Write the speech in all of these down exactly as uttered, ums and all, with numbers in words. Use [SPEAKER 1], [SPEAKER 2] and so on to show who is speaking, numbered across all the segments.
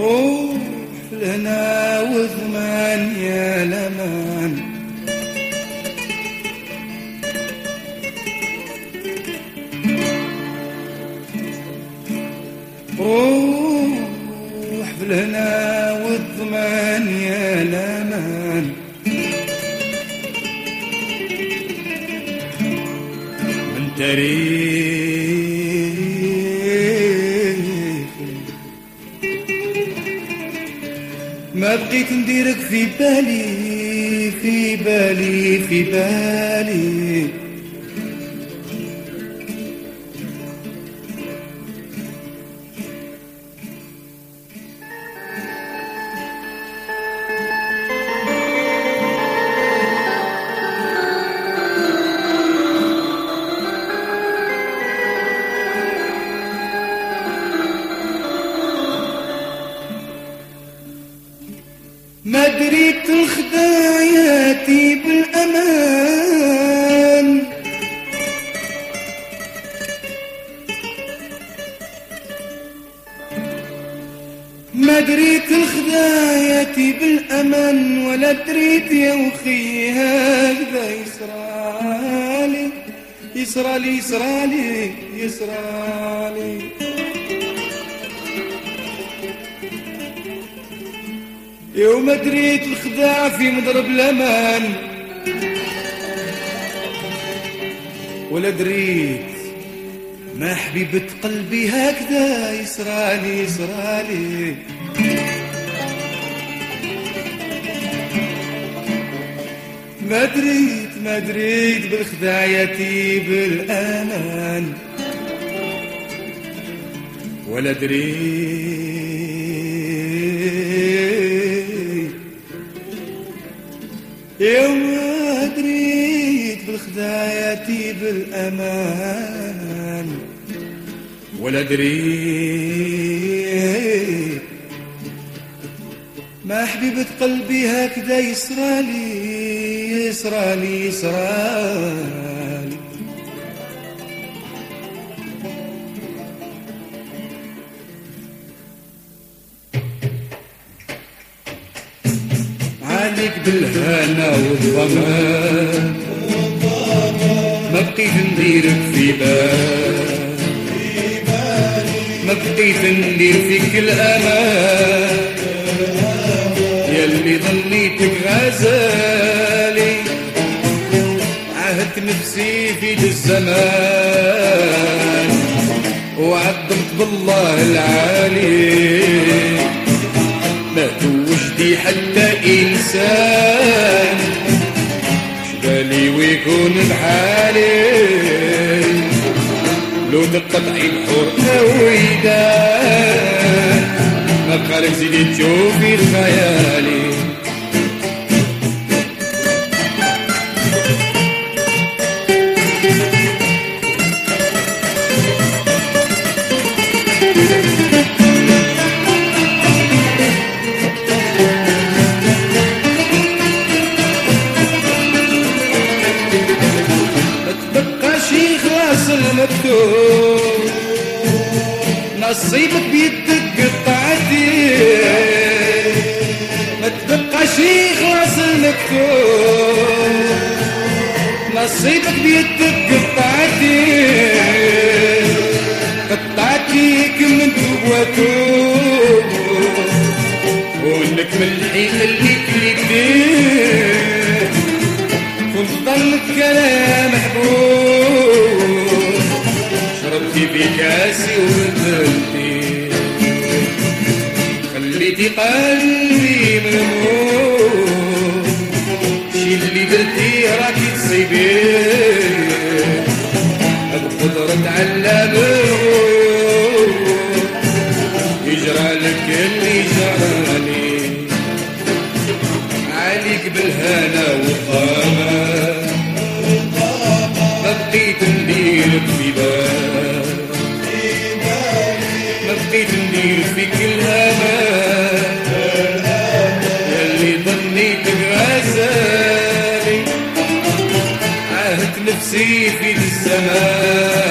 [SPEAKER 1] روح لنا وثمان يا لمان، روح لنا والضمان يا لمان، من تاريخ ما بقيت نديرك في بالي في بالي في بالي. ما دريت الخداياتي بالأمان، ما دريت الخداياتي بالأمان، ولا دريت يا وخي هكذا يسرالي يسرالي يسرالي يسرالي. يوم دريت الخداع في مضرب الأمان، ولا دريت ما حبيبة قلبي هكذا يسرالي يسرالي. ما دريت ما دريت بالخداياتي بالأمان، ولا دريت يوم دريت بالخداياتي بالأمان، ولا دريت ما حبيبة قلبي هكذا يسرالي يسرالي يسرالي. عليك بالهنا والضمان، ما بقيت نديرك في بال، ما بقيت ندير فيك الأمان، ياللي ظنيتك غزالي. عهدت نفسي في ذا الزمان، وعظمت بالله العالي، ما توجدي حتى إنسان شبالي ويكون بحالي. لو تقطعي الحور أويدان، ما بقالك زيدي تشوفي الخيالي. المكتوب نصيبك بيدك قطعتي، ما تبقاش يخلص المكتوب نصيبك بيدك قطعتي، قطعتيك من توبواتوب، ولك من الحين خليك ليديك، كنت ظنك كلام محبوب، شربتي في كاسي وبدلتي، خليتي قلبي ملموم، شي اللي درتي راكي تصيبيه، بقدرة علام الغيوب، يجرى لك اللي جرالي. عليك بالهنا والضمان، ما بقيت نديرك في بال، ما بقيت ندير فيك الأمان، ياللي ظنيتك غزالي. عهدت نفسي في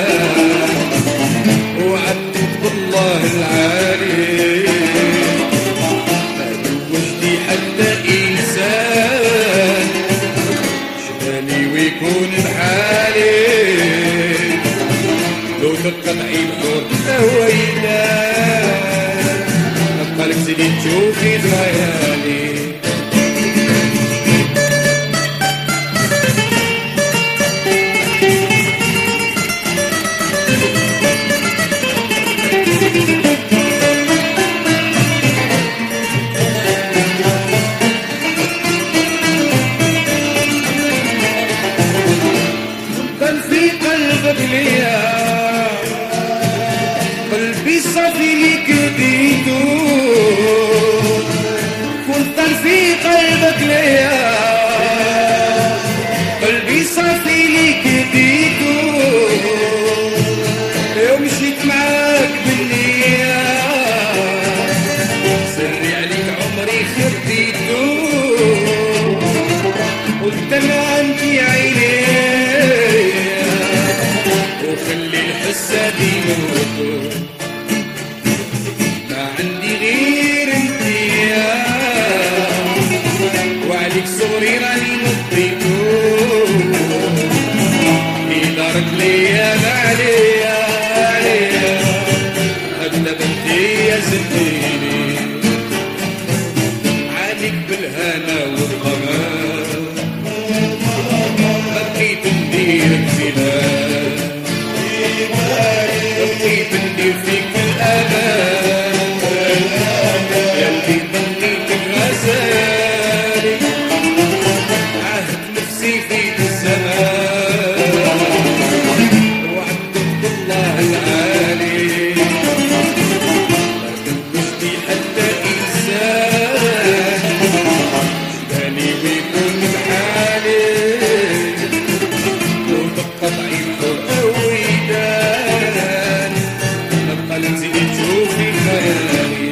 [SPEAKER 1] الزمان، وعدت بالله العالي، الحور ويلان نبقى لك سيدي تشوفي ليالي قلبي صافي ليك ديتو كنت في قلبك ليا قلبي صافي ليك ديتو يوم مشيت معاك بالنية سري عليك عمري خديتو قلت انا عندي عيني وخلي الحسة دي موتو ما عندي غير انتيا وعليك صغري راني نطيتو في دارك ليا ما عليا عليا هدنا بنتي يا زديني عليك بالهنا والقمر بقيت نديرك بلاد بقيت ندير فيك الأمان يلي ضنيت الغزالي عهد نفسي فيك الزمان وعدت بالله العالي ما كنتش بي حتى إنسان شبالي بيكون بحالي وتبقى ضعيف ويدان نبقى نزيد تشوفي خيالي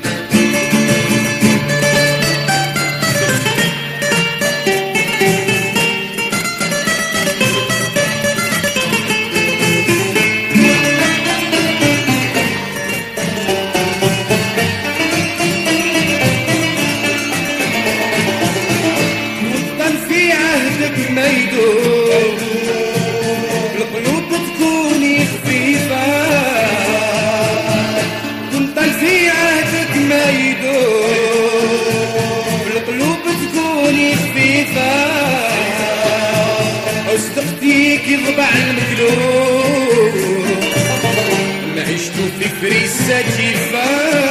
[SPEAKER 1] وطن في عهدك ما يدوم القلوب تكوني خفيفة كنت في عهدك ما يدوم القلوب تكوني خفيفة أصدقتيك يضبع المقلوب ما عشتو فكري السجيفة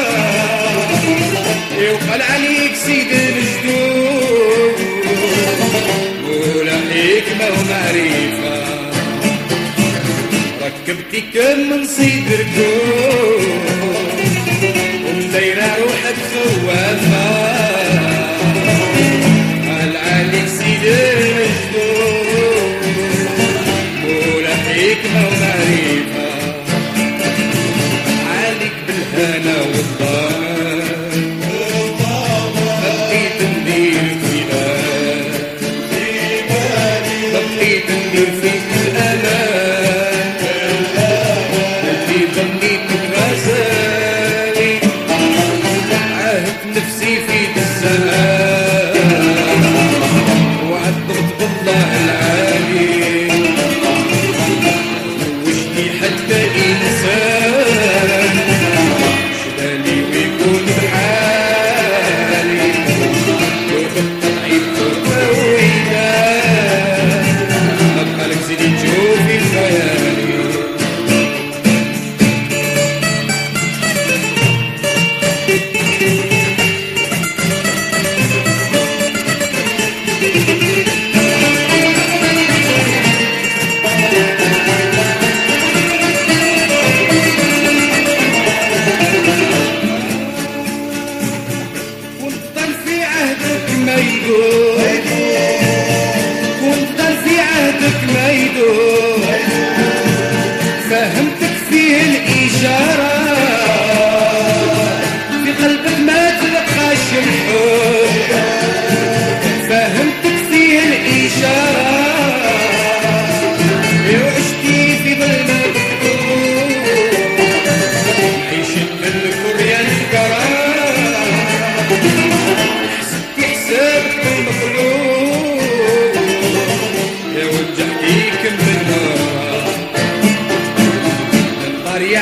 [SPEAKER 1] يوقل عليك سيد المجدود ولا حكمة ومعرفة ركبتي كم من صدركو ومدايرة روحك خوافة قال عليك سيد المجدود ولا حكمة ومعرفة عليك بالهنا والضمان بقيت ندير فداك بقيت ندير فيك الأمان اللي ظنيتك غزالي عهد نفسي فيك الزمان وعدت بالله العالي وشني حتى إنسان شبالي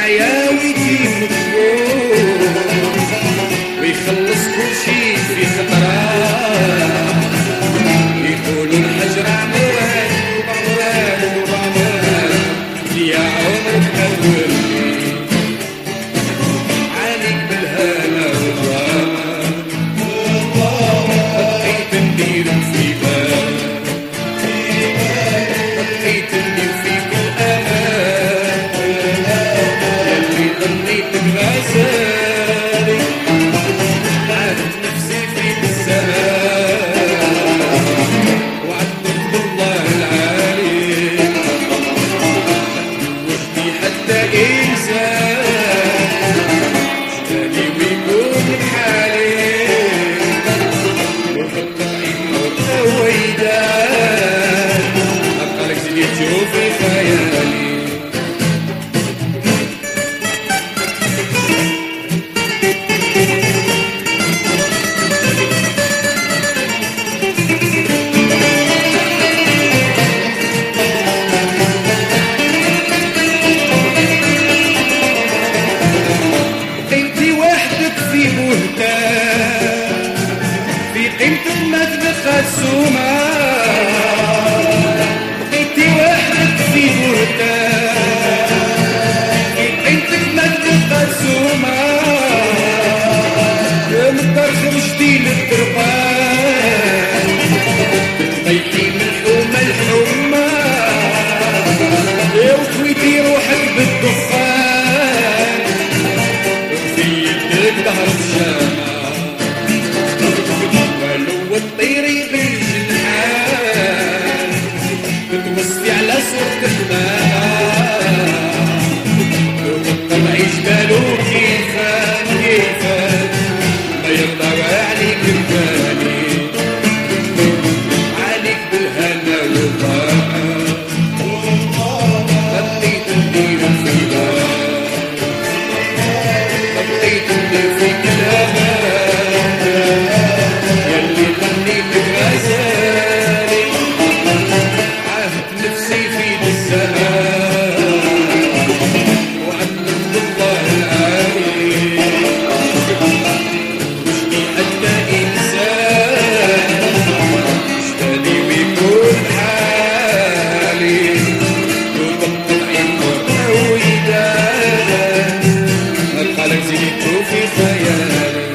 [SPEAKER 1] معايا ويجيب مطلوب ويخلص كل شي في خطرة يقولوا الحجر عمران وعمران وعمران يا عمرك أولي عليك بالهنا والراحة بقيت ندير في بال بقيت ندير فيك الأمان يلي ظنيت بغزالي عادت نفسي فيك الزمان وعدتك بالله العالي وحدي حتى إنسان جدالي ويكون بحالي وحط عينه ويدان أبقالك زيدي تشوفي خيالي في بهتان في قيمتك ما تبقى السومة بقيتي وحدك في بهتان في قيمتك ما تبقى السومة يوم الدار خرجتي للدربان تطيحي من الحومة الحومة وكويتي روحك بالدخان تهرب الشمع ولو الطيري بالجنحان تتوصي على صوت الماء وتطلع جبالو كيفان كيفان ما يرضى عليك البالي عليك بالهنا والراحة بقيت ندير في بال بقيت ندير فيك الأمان يلي ظنيتك غزالي عاهدت نفسي في الزمان وعدتك بالله العالي وشني حتى إنسان اشتاني ويكون حالي وبطل عمر ويدان أبقالك زيدي تشوفي خيالي